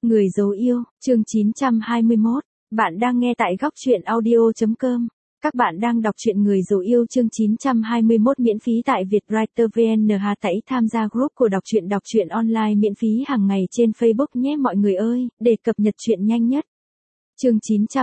Người dấu yêu, chương 921. Bạn đang nghe tại góc truyện audio.com. Các bạn đang đọc truyện Người dấu yêu chương 921 miễn phí tại Vietwriter VN. Hãy tham gia group của đọc truyện online miễn phí hàng ngày trên Facebook nhé mọi người ơi, để cập nhật truyện nhanh nhất. Chương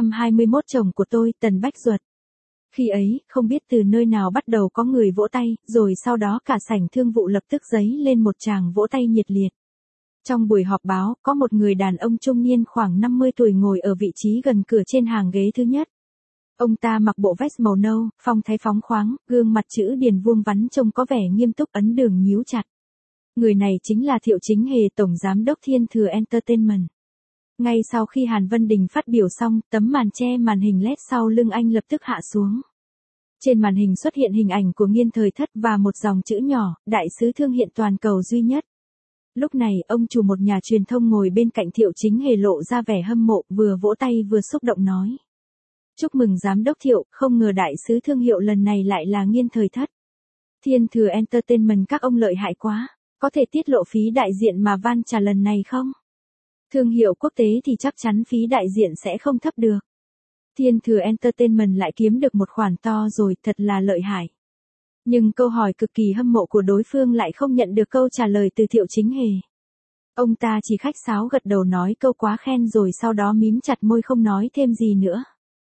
921 chồng của tôi, Tần Bách Duật. Khi ấy, không biết từ nơi nào bắt đầu có người vỗ tay, rồi sau đó cả sảnh thương vụ lập tức dấy lên một tràng vỗ tay nhiệt liệt. Trong buổi họp báo, có một người đàn ông trung niên khoảng 50 tuổi ngồi ở vị trí gần cửa trên hàng ghế thứ nhất. Ông ta mặc bộ vest màu nâu, phong thái phóng khoáng, gương mặt chữ điền vuông vắn trông có vẻ nghiêm túc, ấn đường nhíu chặt. Người này chính là Thiệu Chính Hề, tổng giám đốc Thiên Thừa Entertainment. Ngay sau khi Hàn Vân Đình phát biểu xong, tấm màn che màn hình LED sau lưng anh lập tức hạ xuống. Trên màn hình xuất hiện hình ảnh của Nghiên Thời Thất và một dòng chữ nhỏ, đại sứ thương hiện toàn cầu duy nhất. Lúc này, ông chủ một nhà truyền thông ngồi bên cạnh Thiệu Chính Hề lộ ra vẻ hâm mộ, vừa vỗ tay vừa xúc động nói. Chúc mừng giám đốc Thiệu, không ngờ đại sứ thương hiệu lần này lại là Nghiên Thời Thất. Thiên Thừa Entertainment các ông lợi hại quá, có thể tiết lộ phí đại diện mà Van trả lần này không? Thương hiệu quốc tế thì chắc chắn phí đại diện sẽ không thấp được. Thiên Thừa Entertainment lại kiếm được một khoản to rồi, thật là lợi hại. Nhưng câu hỏi cực kỳ hâm mộ của đối phương lại không nhận được câu trả lời từ Thiệu Chính Hề. Ông ta chỉ khách sáo gật đầu nói câu quá khen rồi sau đó mím chặt môi không nói thêm gì nữa.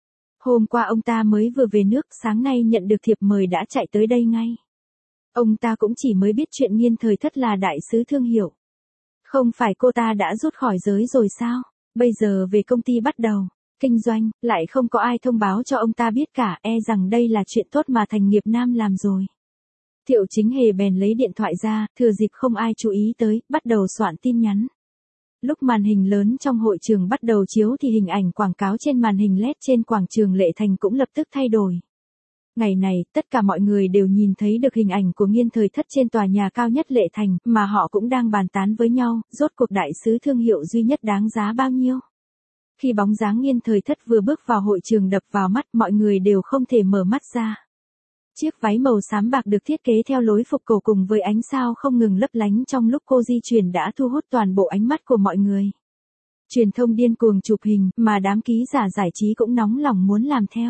Hôm qua ông ta mới vừa về nước, sáng nay nhận được thiệp mời đã chạy tới đây ngay. Ông ta cũng chỉ mới biết chuyện Nghiên Thời Thất là đại sứ thương hiệu. Không phải cô ta đã rút khỏi giới rồi sao? Bây giờ về công ty bắt đầu kinh doanh, lại không có ai thông báo cho ông ta biết cả, e rằng đây là chuyện tốt mà Thành Nghiệp Nam làm rồi. Thiệu Chính Hề bèn lấy điện thoại ra, thừa dịp không ai chú ý tới, bắt đầu soạn tin nhắn. Lúc màn hình lớn trong hội trường bắt đầu chiếu thì hình ảnh quảng cáo trên màn hình LED trên quảng trường Lệ Thành cũng lập tức thay đổi. Ngày này, tất cả mọi người đều nhìn thấy được hình ảnh của Nghiên Thời Thất trên tòa nhà cao nhất Lệ Thành, mà họ cũng đang bàn tán với nhau, rốt cuộc đại sứ thương hiệu duy nhất đáng giá bao nhiêu. Khi bóng dáng Nghiên Thời Thất vừa bước vào hội trường đập vào mắt, mọi người đều không thể mở mắt ra. Chiếc váy màu xám bạc được thiết kế theo lối phục cổ cùng với ánh sao không ngừng lấp lánh trong lúc cô di chuyển đã thu hút toàn bộ ánh mắt của mọi người. Truyền thông điên cuồng chụp hình, mà đám ký giả giải trí cũng nóng lòng muốn làm theo.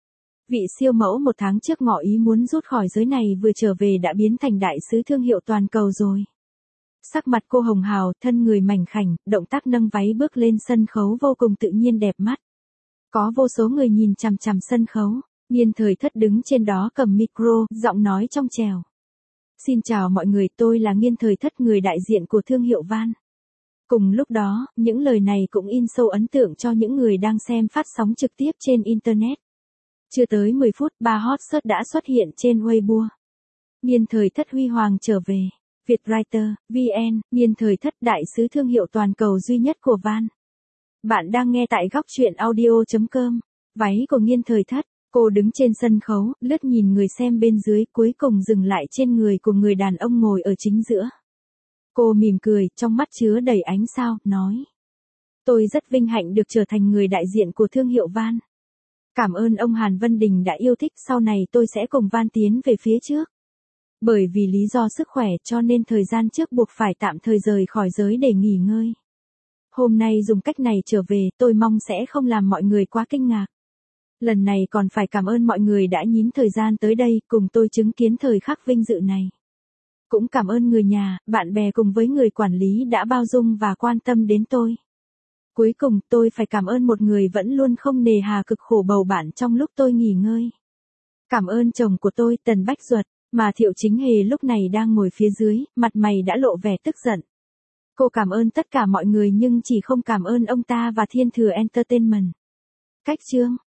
Vị siêu mẫu một tháng trước ngỏ ý muốn rút khỏi giới này vừa trở về đã biến thành đại sứ thương hiệu toàn cầu rồi. Sắc mặt cô hồng hào, thân người mảnh khảnh, động tác nâng váy bước lên sân khấu vô cùng tự nhiên đẹp mắt. Có vô số người nhìn chằm chằm sân khấu. Nghiên Thời Thất đứng trên đó cầm micro, giọng nói trong trẻo. Xin chào mọi người, tôi là Nghiên Thời Thất, người đại diện của thương hiệu Van. Cùng lúc đó, những lời này cũng in sâu ấn tượng cho những người đang xem phát sóng trực tiếp trên Internet. Chưa tới 10 phút, 3 hot search đã xuất hiện trên Weibo. Nghiên Thời Thất huy hoàng trở về. Vietwriter, VN, Nghiên Thời Thất đại sứ thương hiệu toàn cầu duy nhất của Van. Bạn đang nghe tại góc truyện audio.com. Váy của Nghiên Thời Thất. Cô đứng trên sân khấu, lướt nhìn người xem bên dưới, cuối cùng dừng lại trên người của người đàn ông ngồi ở chính giữa. Cô mỉm cười, trong mắt chứa đầy ánh sao, nói. Tôi rất vinh hạnh được trở thành người đại diện của thương hiệu Van. Cảm ơn ông Hàn Vân Đình đã yêu thích, sau này tôi sẽ cùng Van tiến về phía trước. Bởi vì lý do sức khỏe cho nên thời gian trước buộc phải tạm thời rời khỏi giới để nghỉ ngơi. Hôm nay dùng cách này trở về, tôi mong sẽ không làm mọi người quá kinh ngạc. Lần này còn phải cảm ơn mọi người đã nhín thời gian tới đây cùng tôi chứng kiến thời khắc vinh dự này. Cũng cảm ơn người nhà, bạn bè cùng với người quản lý đã bao dung và quan tâm đến tôi. Cuối cùng tôi phải cảm ơn một người vẫn luôn không nề hà cực khổ bầu bạn trong lúc tôi nghỉ ngơi. Cảm ơn chồng của tôi, Tần Bách Duật, mà Thiệu Chính Hề lúc này đang ngồi phía dưới, mặt mày đã lộ vẻ tức giận. Cô cảm ơn tất cả mọi người nhưng chỉ không cảm ơn ông ta và Thiên Thừa Entertainment. Cách chương